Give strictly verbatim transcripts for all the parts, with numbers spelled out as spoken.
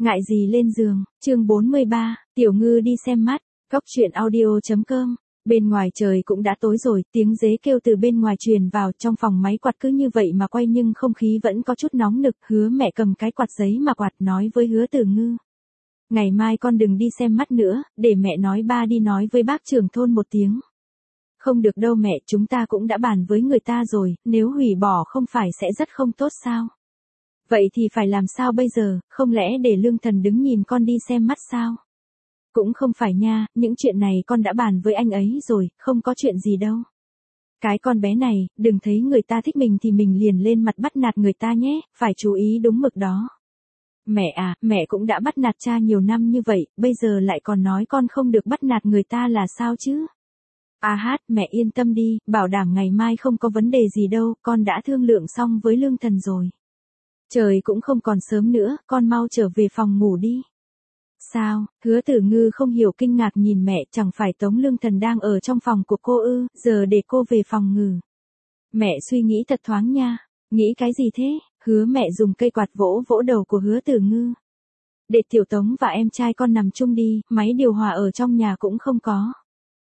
Ngại gì lên giường, chương bốn mươi ba, Tiểu Ngư đi xem mắt, Cóc truyện audio chấm com. Bên ngoài trời cũng đã tối rồi, tiếng dế kêu từ bên ngoài truyền vào, trong phòng máy quạt cứ như vậy mà quay nhưng không khí vẫn có chút nóng nực. Hứa mẹ cầm cái quạt giấy mà quạt nói với Hứa Tử Ngư. Ngày mai con đừng đi xem mắt nữa, để mẹ nói ba đi nói với bác trưởng thôn một tiếng. Không được đâu mẹ, chúng ta cũng đã bàn với người ta rồi, nếu hủy bỏ không phải sẽ rất không tốt sao? Vậy thì phải làm sao bây giờ, không lẽ để Lương Thần đứng nhìn con đi xem mắt sao? Cũng không phải nha, những chuyện này con đã bàn với anh ấy rồi, không có chuyện gì đâu. Cái con bé này, đừng thấy người ta thích mình thì mình liền lên mặt bắt nạt người ta nhé, phải chú ý đúng mực đó. Mẹ à, mẹ cũng đã bắt nạt cha nhiều năm như vậy, bây giờ lại còn nói con không được bắt nạt người ta là sao chứ? À hát, mẹ yên tâm đi, bảo đảm ngày mai không có vấn đề gì đâu, con đã thương lượng xong với Lương Thần rồi. Trời cũng không còn sớm nữa, con mau trở về phòng ngủ đi. Sao, Hứa Tử Ngư không hiểu kinh ngạc nhìn mẹ, chẳng phải Tống Lương Thần đang ở trong phòng của cô ư, giờ để cô về phòng ngủ. Mẹ suy nghĩ thật thoáng nha, nghĩ cái gì thế? Hứa mẹ dùng cây quạt vỗ vỗ đầu của Hứa Tử Ngư. Để Tiểu Tống và em trai con nằm chung đi, máy điều hòa ở trong nhà cũng không có.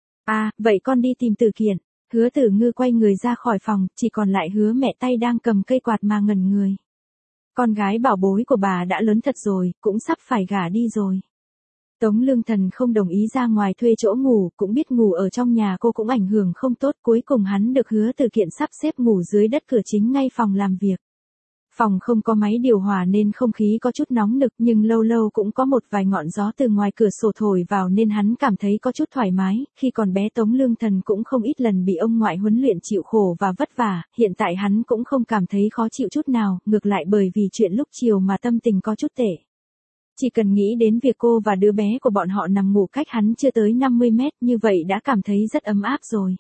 À, vậy con đi tìm Tử Kiện. Hứa Tử Ngư quay người ra khỏi phòng, chỉ còn lại Hứa mẹ tay đang cầm cây quạt mà ngẩn người. Con gái bảo bối của bà đã lớn thật rồi, cũng sắp phải gả đi rồi. Tống Lương Thần không đồng ý ra ngoài thuê chỗ ngủ, cũng biết ngủ ở trong nhà cô cũng ảnh hưởng không tốt, cuối cùng hắn được Hứa Tử Kiện sắp xếp ngủ dưới đất cửa chính ngay phòng làm việc. Phòng không có máy điều hòa nên không khí có chút nóng nực, nhưng lâu lâu cũng có một vài ngọn gió từ ngoài cửa sổ thổi vào nên hắn cảm thấy có chút thoải mái. Khi còn bé Tống Lương Thần cũng không ít lần bị ông ngoại huấn luyện chịu khổ và vất vả, hiện tại hắn cũng không cảm thấy khó chịu chút nào, ngược lại bởi vì chuyện lúc chiều mà tâm tình có chút tệ. Chỉ cần nghĩ đến việc cô và đứa bé của bọn họ nằm ngủ cách hắn chưa tới năm mươi mét, như vậy đã cảm thấy rất ấm áp rồi.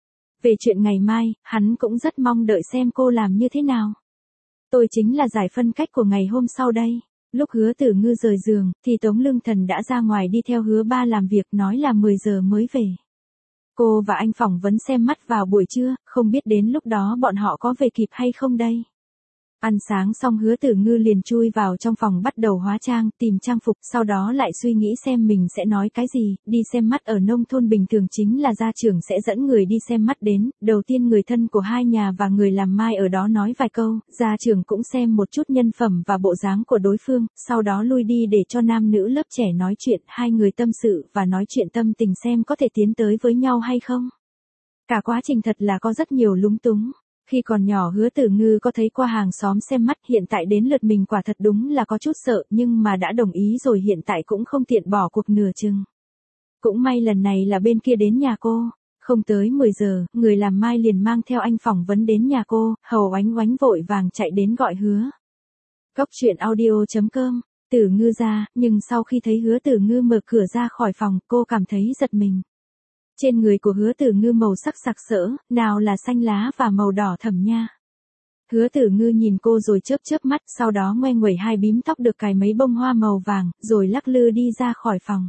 Về chuyện ngày mai, hắn cũng rất mong đợi xem cô làm như thế nào. Tôi chính là giải phân cách của ngày hôm sau đây. Lúc Hứa Tử Ngư rời giường, thì Tống Lương Thần đã ra ngoài đi theo Hứa ba làm việc, nói là mười giờ mới về. Cô và anh phỏng vấn xem mắt vào buổi trưa, không biết đến lúc đó bọn họ có về kịp hay không đây. Ăn sáng xong Hứa Tử Ngư liền chui vào trong phòng bắt đầu hóa trang, tìm trang phục, sau đó lại suy nghĩ xem mình sẽ nói cái gì. Đi xem mắt ở nông thôn bình thường chính là gia trưởng sẽ dẫn người đi xem mắt đến, đầu tiên người thân của hai nhà và người làm mai ở đó nói vài câu, gia trưởng cũng xem một chút nhân phẩm và bộ dáng của đối phương, sau đó lui đi để cho nam nữ lớp trẻ nói chuyện, hai người tâm sự và nói chuyện tâm tình xem có thể tiến tới với nhau hay không. Cả quá trình thật là có rất nhiều lúng túng. Khi còn nhỏ Hứa Tử Ngư có thấy qua hàng xóm xem mắt, hiện tại đến lượt mình quả thật đúng là có chút sợ, nhưng mà đã đồng ý rồi hiện tại cũng không tiện bỏ cuộc nửa chừng. Cũng may lần này là bên kia đến nhà cô, không tới mười giờ, người làm mai liền mang theo anh phỏng vấn đến nhà cô, Hầu Oánh Oánh vội vàng chạy đến gọi Hứa. Cóc truyện audio chấm com, Tử Ngư ra, nhưng sau khi thấy Hứa Tử Ngư mở cửa ra khỏi phòng, cô cảm thấy giật mình. Trên người của Hứa Tử Ngư màu sắc sặc sỡ, nào là xanh lá và màu đỏ thẫm nha. Hứa Tử Ngư nhìn cô rồi chớp chớp mắt, sau đó ngoe nguẩy hai bím tóc được cài mấy bông hoa màu vàng, rồi lắc lư đi ra khỏi phòng.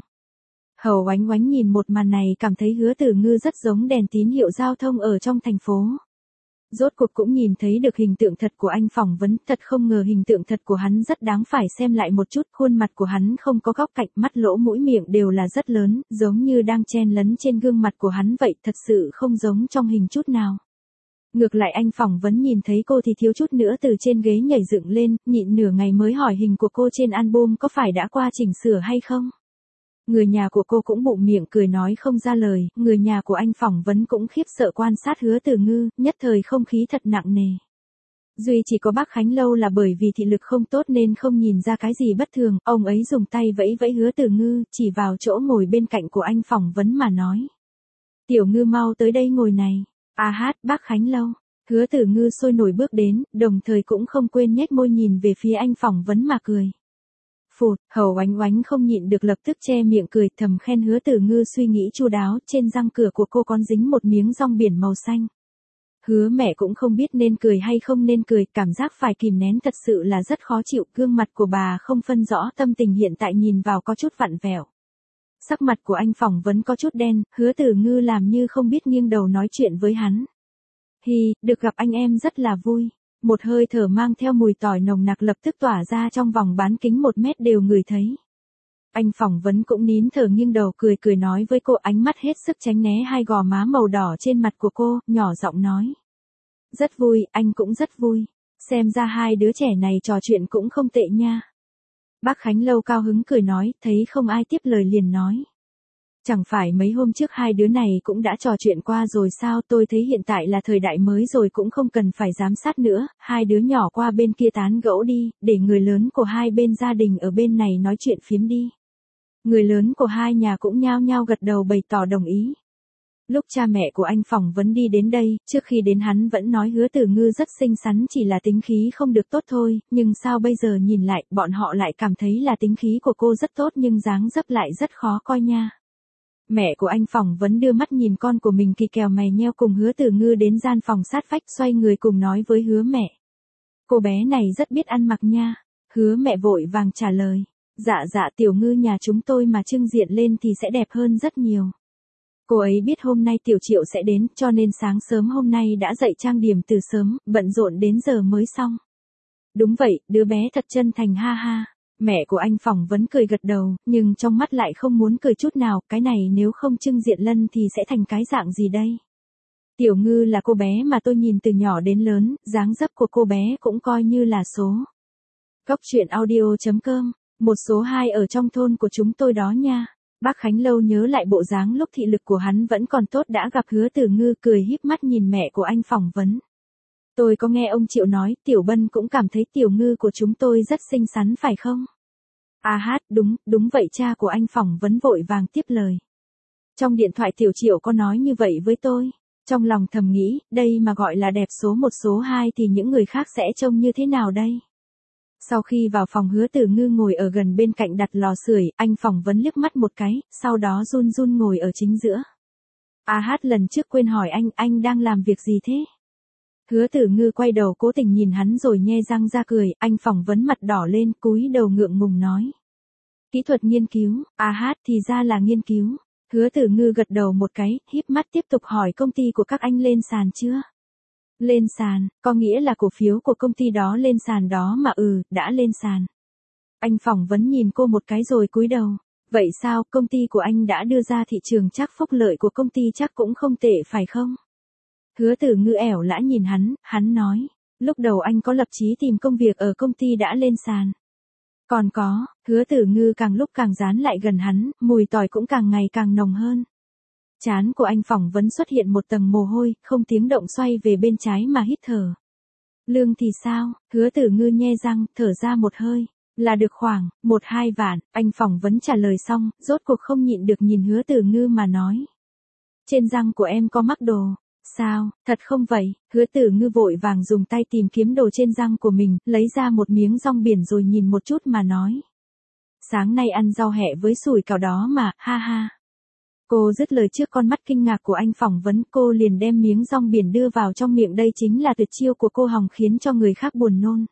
Hầu Oánh Oánh nhìn một màn này cảm thấy Hứa Tử Ngư rất giống đèn tín hiệu giao thông ở trong thành phố. Rốt cuộc cũng nhìn thấy được hình tượng thật của anh phỏng vấn, thật không ngờ hình tượng thật của hắn rất đáng phải xem lại một chút, khuôn mặt của hắn không có góc cạnh, mắt lỗ mũi miệng đều là rất lớn, giống như đang chen lấn trên gương mặt của hắn vậy, thật sự không giống trong hình chút nào. Ngược lại anh phỏng vấn nhìn thấy cô thì thiếu chút nữa từ trên ghế nhảy dựng lên, nhịn nửa ngày mới hỏi hình của cô trên album có phải đã qua chỉnh sửa hay không. Người nhà của cô cũng bụng miệng cười nói không ra lời, người nhà của anh phỏng vấn cũng khiếp sợ quan sát Hứa Tử Ngư, nhất thời không khí thật nặng nề. Duy chỉ có bác Khánh Lâu là bởi vì thị lực không tốt nên không nhìn ra cái gì bất thường, ông ấy dùng tay vẫy vẫy Hứa Tử Ngư, chỉ vào chỗ ngồi bên cạnh của anh phỏng vấn mà nói. Tiểu Ngư mau tới đây ngồi này. À hát, bác Khánh Lâu. Hứa Tử Ngư sôi nổi bước đến, đồng thời cũng không quên nhếch môi nhìn về phía anh phỏng vấn mà cười. Phụt, Hầu Oánh Oánh không nhịn được lập tức che miệng cười, thầm khen Hứa Tử Ngư suy nghĩ chu đáo, trên răng cửa của cô còn dính một miếng rong biển màu xanh. Hứa mẹ cũng không biết nên cười hay không nên cười, cảm giác phải kìm nén thật sự là rất khó chịu, gương mặt của bà không phân rõ tâm tình hiện tại nhìn vào có chút vặn vẹo. Sắc mặt của anh phỏng vấn có chút đen, Hứa Tử Ngư làm như không biết nghiêng đầu nói chuyện với hắn. Hi, được gặp anh em rất là vui. Một hơi thở mang theo mùi tỏi nồng nặc lập tức tỏa ra trong vòng bán kính một mét đều ngửi thấy. Anh phỏng vấn cũng nín thở nghiêng đầu cười cười nói với cô, ánh mắt hết sức tránh né hai gò má màu đỏ trên mặt của cô, nhỏ giọng nói. Rất vui, anh cũng rất vui. Xem ra hai đứa trẻ này trò chuyện cũng không tệ nha. Bác Khánh Lâu cao hứng cười nói, thấy không ai tiếp lời liền nói. Chẳng phải mấy hôm trước hai đứa này cũng đã trò chuyện qua rồi sao, tôi thấy hiện tại là thời đại mới rồi cũng không cần phải giám sát nữa, hai đứa nhỏ qua bên kia tán gẫu đi, để người lớn của hai bên gia đình ở bên này nói chuyện phiếm đi. Người lớn của hai nhà cũng nhao nhao gật đầu bày tỏ đồng ý. Lúc cha mẹ của anh phỏng vấn đi đến đây, trước khi đến hắn vẫn nói Hứa Tử Ngư rất xinh xắn, chỉ là tính khí không được tốt thôi, nhưng sao bây giờ nhìn lại, bọn họ lại cảm thấy là tính khí của cô rất tốt nhưng dáng dấp lại rất khó coi nha. Mẹ của anh phỏng vấn đưa mắt nhìn con của mình kỳ kèo mày nheo cùng Hứa Tử Ngư đến gian phòng sát vách, xoay người cùng nói với Hứa mẹ. Cô bé này rất biết ăn mặc nha. Hứa mẹ vội vàng trả lời. Dạ dạ Tiểu Ngư nhà chúng tôi mà trưng diện lên thì sẽ đẹp hơn rất nhiều. Cô ấy biết hôm nay Tiểu Triệu sẽ đến cho nên sáng sớm hôm nay đã dậy trang điểm từ sớm, bận rộn đến giờ mới xong. Đúng vậy, đứa bé thật chân thành ha ha. Mẹ của anh phỏng vấn cười gật đầu, nhưng trong mắt lại không muốn cười chút nào, cái này nếu không trưng diện lân thì sẽ thành cái dạng gì đây? Tiểu Ngư là cô bé mà tôi nhìn từ nhỏ đến lớn, dáng dấp của cô bé cũng coi như là số. Cốc truyện audio chấm com, một số hai ở trong thôn của chúng tôi đó nha. Bác Khánh Lâu nhớ lại bộ dáng lúc thị lực của hắn vẫn còn tốt đã gặp Hứa Tử Ngư, cười híp mắt nhìn mẹ của anh phỏng vấn. Tôi có nghe ông Triệu nói, Tiểu Bân cũng cảm thấy Tiểu Ngư của chúng tôi rất xinh xắn phải không? À hát, đúng, đúng vậy, cha của anh phỏng vấn vội vàng tiếp lời. Trong điện thoại Tiểu Triệu có nói như vậy với tôi. Trong lòng thầm nghĩ, đây mà gọi là đẹp số một số hai thì những người khác sẽ trông như thế nào đây? Sau khi vào phòng, Hứa Tử Ngư ngồi ở gần bên cạnh đặt lò sưởi, anh phỏng vấn liếc mắt một cái, sau đó run run ngồi ở chính giữa. À hát, lần trước quên hỏi anh, anh đang làm việc gì thế? Hứa Tử Ngư quay đầu cố tình nhìn hắn rồi nhe răng ra cười, anh phỏng vấn mặt đỏ lên, cúi đầu ngượng ngùng nói. Kỹ thuật nghiên cứu, à hát thì ra là nghiên cứu. Hứa Tử Ngư gật đầu một cái, híp mắt tiếp tục hỏi công ty của các anh lên sàn chưa? Lên sàn, có nghĩa là cổ phiếu của công ty đó lên sàn đó mà. Ừ, đã lên sàn. Anh phỏng vấn nhìn cô một cái rồi cúi đầu. Vậy sao, công ty của anh đã đưa ra thị trường, chắc phúc lợi của công ty chắc cũng không tệ phải không? Hứa Tử Ngư ẻo lã nhìn hắn, hắn nói. Lúc đầu anh có lập chí tìm công việc ở công ty đã lên sàn. Còn có, Hứa Tử Ngư càng lúc càng dán lại gần hắn, mùi tỏi cũng càng ngày càng nồng hơn. Trán của anh phỏng vấn xuất hiện một tầng mồ hôi, không tiếng động xoay về bên trái mà hít thở. Lương thì sao? Hứa Tử Ngư nhe răng, thở ra một hơi. Là được khoảng, một hai vạn, anh phỏng vấn trả lời xong, rốt cuộc không nhịn được nhìn Hứa Tử Ngư mà nói. Trên răng của em có mắc đồ. Sao, thật không vậy? Hứa Tử Ngư vội vàng dùng tay tìm kiếm đồ trên răng của mình, lấy ra một miếng rong biển rồi nhìn một chút mà nói. Sáng nay ăn rau hẹ với sủi cảo đó mà, ha ha. Cô dứt lời trước con mắt kinh ngạc của anh phỏng vấn, cô liền đem miếng rong biển đưa vào trong miệng, đây chính là tuyệt chiêu của cô hòng khiến cho người khác buồn nôn.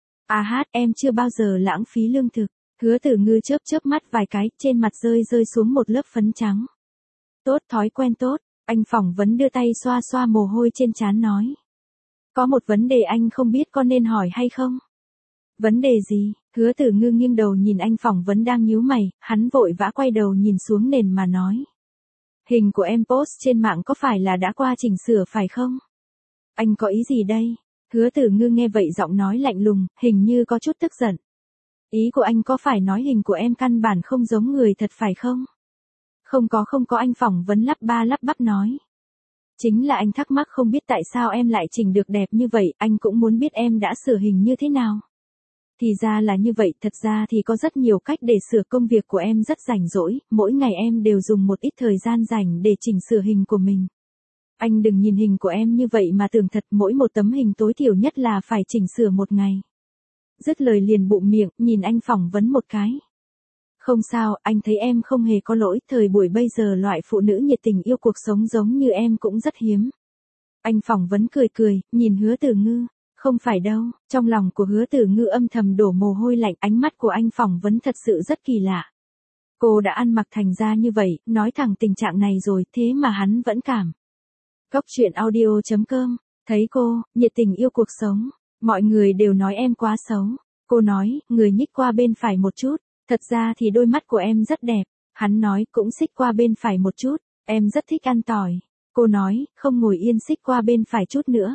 À hát, em chưa bao giờ lãng phí lương thực. Hứa Tử Ngư chớp chớp mắt vài cái, trên mặt rơi rơi xuống một lớp phấn trắng. Tốt, thói quen tốt. Anh phỏng vấn đưa tay xoa xoa mồ hôi trên trán nói. Có một vấn đề anh không biết có nên hỏi hay không? Vấn đề gì? Hứa Tử Ngư nghiêng đầu nhìn anh phỏng vấn đang nhíu mày, hắn vội vã quay đầu nhìn xuống nền mà nói. Hình của em post trên mạng có phải là đã qua chỉnh sửa phải không? Anh có ý gì đây? Hứa Tử Ngư nghe vậy giọng nói lạnh lùng, hình như có chút tức giận. Ý của anh có phải nói hình của em căn bản không giống người thật phải không? Không có không có, anh phỏng vấn lắp ba lắp bắp nói. Chính là anh thắc mắc không biết tại sao em lại chỉnh được đẹp như vậy, anh cũng muốn biết em đã sửa hình như thế nào. Thì ra là như vậy, thật ra thì có rất nhiều cách để sửa, công việc của em rất rảnh rỗi, mỗi ngày em đều dùng một ít thời gian rảnh để chỉnh sửa hình của mình. Anh đừng nhìn hình của em như vậy mà tưởng thật, mỗi một tấm hình tối thiểu nhất là phải chỉnh sửa một ngày. Dứt lời liền bụm miệng, nhìn anh phỏng vấn một cái. Không sao, anh thấy em không hề có lỗi, thời buổi bây giờ loại phụ nữ nhiệt tình yêu cuộc sống giống như em cũng rất hiếm. Anh phỏng vấn cười cười, nhìn Hứa Tử Ngư. Không phải đâu, trong lòng của Hứa Tử Ngư âm thầm đổ mồ hôi lạnh, ánh mắt của anh phỏng vấn thật sự rất kỳ lạ. Cô đã ăn mặc thành ra như vậy, nói thẳng tình trạng này rồi, thế mà hắn vẫn cảm. Cốc truyện audio chấm com, thấy cô, nhiệt tình yêu cuộc sống. Mọi người đều nói em quá xấu. Cô nói, người nhích qua bên phải một chút. Thật ra thì đôi mắt của em rất đẹp. Hắn nói, cũng xích qua bên phải một chút. Em rất thích ăn tỏi. Cô nói, không ngồi yên, xích qua bên phải chút nữa.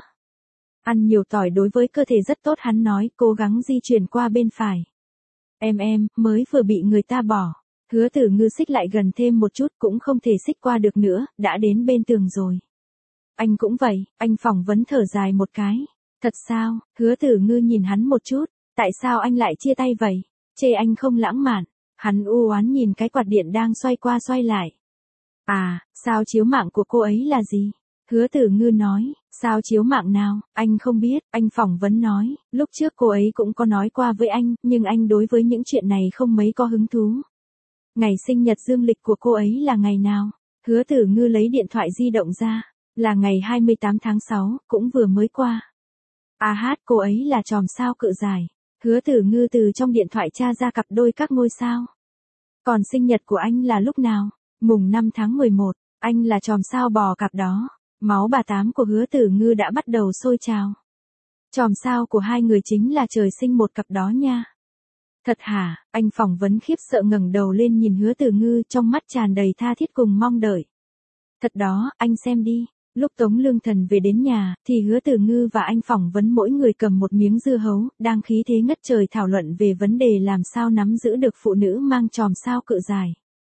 Ăn nhiều tỏi đối với cơ thể rất tốt. Hắn nói, cố gắng di chuyển qua bên phải. Em em, mới vừa bị người ta bỏ. Hứa Tử Ngư xích lại gần thêm một chút, cũng không thể xích qua được nữa, đã đến bên tường rồi. Anh cũng vậy, anh phỏng vấn thở dài một cái. Thật sao? Hứa Tử Ngư nhìn hắn một chút. Tại sao anh lại chia tay vậy? Chê anh không lãng mạn. Hắn u oán nhìn cái quạt điện đang xoay qua xoay lại. À, sao chiếu mạng của cô ấy là gì? Hứa Tử Ngư nói, sao chiếu mạng nào? Anh không biết. Anh phỏng vấn nói, lúc trước cô ấy cũng có nói qua với anh, nhưng anh đối với những chuyện này không mấy có hứng thú. Ngày sinh nhật dương lịch của cô ấy là ngày nào? Hứa Tử Ngư lấy điện thoại di động ra. Là ngày hai mươi tám tháng sáu, cũng vừa mới qua. À hát, cô ấy là chòm sao cự dài. Hứa Tử Ngư từ trong điện thoại tra ra cặp đôi các ngôi sao. Còn sinh nhật của anh là lúc nào? Mùng năm tháng mười một, anh là chòm sao bò cặp đó. Máu bà tám của Hứa Tử Ngư đã bắt đầu sôi trào. Chòm sao của hai người chính là trời sinh một cặp đó nha. Thật hả? Anh phỏng vấn khiếp sợ ngẩng đầu lên nhìn Hứa Tử Ngư, trong mắt tràn đầy tha thiết cùng mong đợi. Thật đó, anh xem đi. Lúc Tống Lương Thần về đến nhà, thì Hứa Tử Ngư và anh phỏng vấn mỗi người cầm một miếng dưa hấu, đang khí thế ngất trời thảo luận về vấn đề làm sao nắm giữ được phụ nữ mang chòm sao cự dài.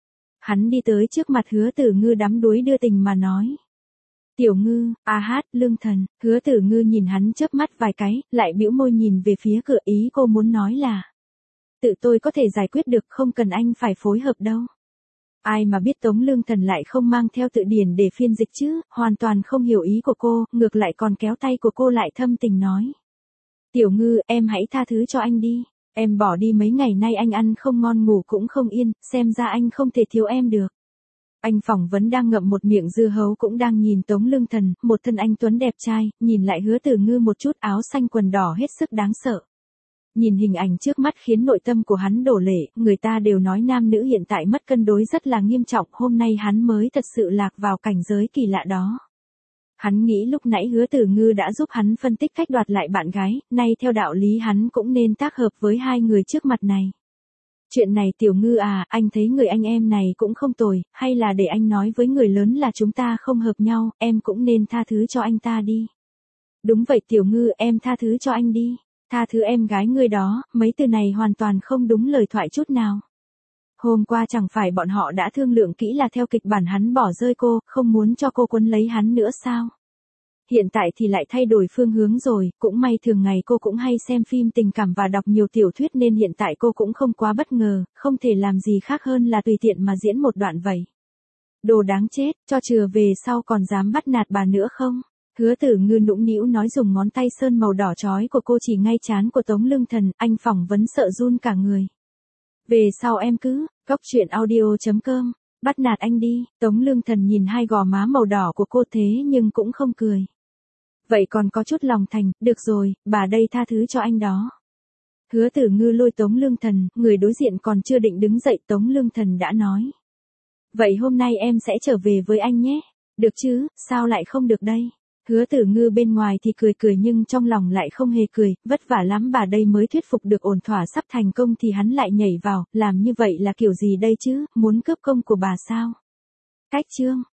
Hắn đi tới trước mặt Hứa Tử Ngư đắm đuối đưa tình mà nói. Tiểu Ngư, a hát, Lương Thần. Hứa Tử Ngư nhìn hắn chớp mắt vài cái, lại bĩu môi nhìn về phía cửa, ý cô muốn nói là tự tôi có thể giải quyết được, không cần anh phải phối hợp đâu. Ai mà biết Tống Lương Thần lại không mang theo từ điển để phiên dịch chứ, hoàn toàn không hiểu ý của cô, ngược lại còn kéo tay của cô lại thâm tình nói. Tiểu Ngư, em hãy tha thứ cho anh đi. Em bỏ đi mấy ngày nay anh ăn không ngon ngủ cũng không yên, xem ra anh không thể thiếu em được. Anh phỏng vấn đang ngậm một miệng dưa hấu cũng đang nhìn Tống Lương Thần, một thân anh tuấn đẹp trai, nhìn lại Hứa Tử Ngư một chút, áo xanh quần đỏ hết sức đáng sợ. Nhìn hình ảnh trước mắt khiến nội tâm của hắn đổ lệ, người ta đều nói nam nữ hiện tại mất cân đối rất là nghiêm trọng, hôm nay hắn mới thật sự lạc vào cảnh giới kỳ lạ đó. Hắn nghĩ lúc nãy Hứa Tử Ngư đã giúp hắn phân tích cách đoạt lại bạn gái, nay theo đạo lý hắn cũng nên tác hợp với hai người trước mặt này. Chuyện này Tiểu Ngư à, anh thấy người anh em này cũng không tồi, hay là để anh nói với người lớn là chúng ta không hợp nhau, em cũng nên tha thứ cho anh ta đi. Đúng vậy Tiểu Ngư, em tha thứ cho anh đi. Tha thứ em gái ngươi đó, mấy từ này hoàn toàn không đúng lời thoại chút nào. Hôm qua chẳng phải bọn họ đã thương lượng kỹ là theo kịch bản hắn bỏ rơi cô, không muốn cho cô quấn lấy hắn nữa sao? Hiện tại thì lại thay đổi phương hướng rồi, cũng may thường ngày cô cũng hay xem phim tình cảm và đọc nhiều tiểu thuyết nên hiện tại cô cũng không quá bất ngờ, không thể làm gì khác hơn là tùy tiện mà diễn một đoạn vậy. Đồ đáng chết, cho chừa về sau còn dám bắt nạt bà nữa không? Hứa Tử Ngư nũng nĩu nói dùng ngón tay sơn màu đỏ chói của cô chỉ ngay trán của Tống Lương Thần, anh phỏng vấn sợ run cả người. Về sau em cứ, góc chuyện audio chấm com, bắt nạt anh đi. Tống Lương Thần nhìn hai gò má màu đỏ của cô thế nhưng cũng không cười. Vậy còn có chút lòng thành, được rồi, bà đây tha thứ cho anh đó. Hứa Tử Ngư lôi Tống Lương Thần, người đối diện còn chưa định đứng dậy Tống Lương Thần đã nói. Vậy hôm nay em sẽ trở về với anh nhé. Được chứ, sao lại không được đây? Hứa Tử Ngư bên ngoài thì cười cười nhưng trong lòng lại không hề cười, vất vả lắm bà đây mới thuyết phục được ổn thỏa sắp thành công thì hắn lại nhảy vào, làm như vậy là kiểu gì đây chứ, muốn cướp công của bà sao? Cách chương.